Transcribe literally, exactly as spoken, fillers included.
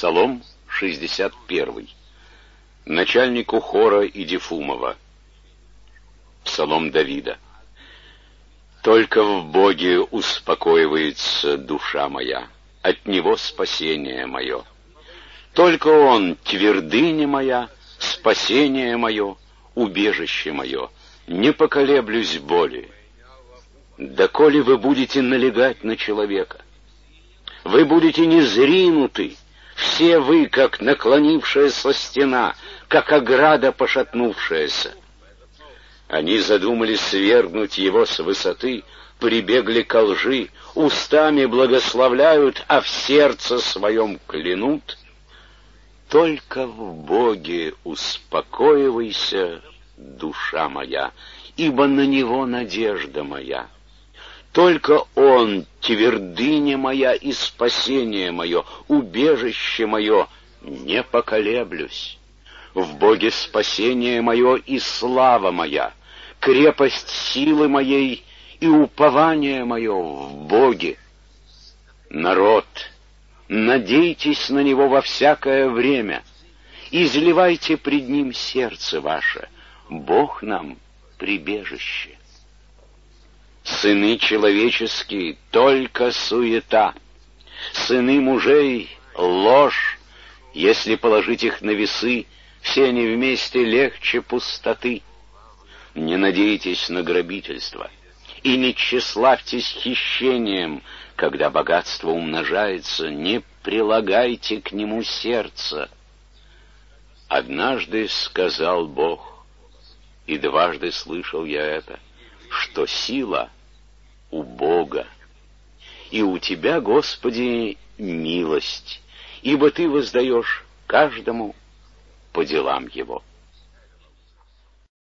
Псалом шестьдесят первый. Начальнику хора Идифумова. Псалом Давида. «Только в Боге успокоивается душа моя, от Него спасение мое. Только Он твердыня моя, спасение мое, убежище мое, не поколеблюсь боли. Доколе вы будете налегать на человека, вы будете незринуты, все вы, как наклонившаяся стена, как ограда пошатнувшаяся. Они задумали свергнуть его с высоты, прибегли ко лжи, устами благословляют, а в сердце своем клянут. Только в Боге успокоивайся, душа моя, ибо на Него надежда моя. Только Он — твердыня моя и спасение мое, убежище мое, не поколеблюсь. В Боге спасение мое и слава моя, крепость силы моей и упование мое в Боге. Народ, надейтесь на Него во всякое время, изливайте пред Ним сердце ваше, Бог нам прибежище. Сыны человеческие — только суета, сыны мужей — ложь, если положить их на весы, все они вместе легче пустоты. Не надейтесь на грабительство и не тщеславьтесь хищением, когда богатство умножается, не прилагайте к нему сердца. Однажды сказал Бог, и дважды слышал я это, что сила у Бога, и у Тебя, Господи, милость, ибо Ты воздаешь каждому по делам его.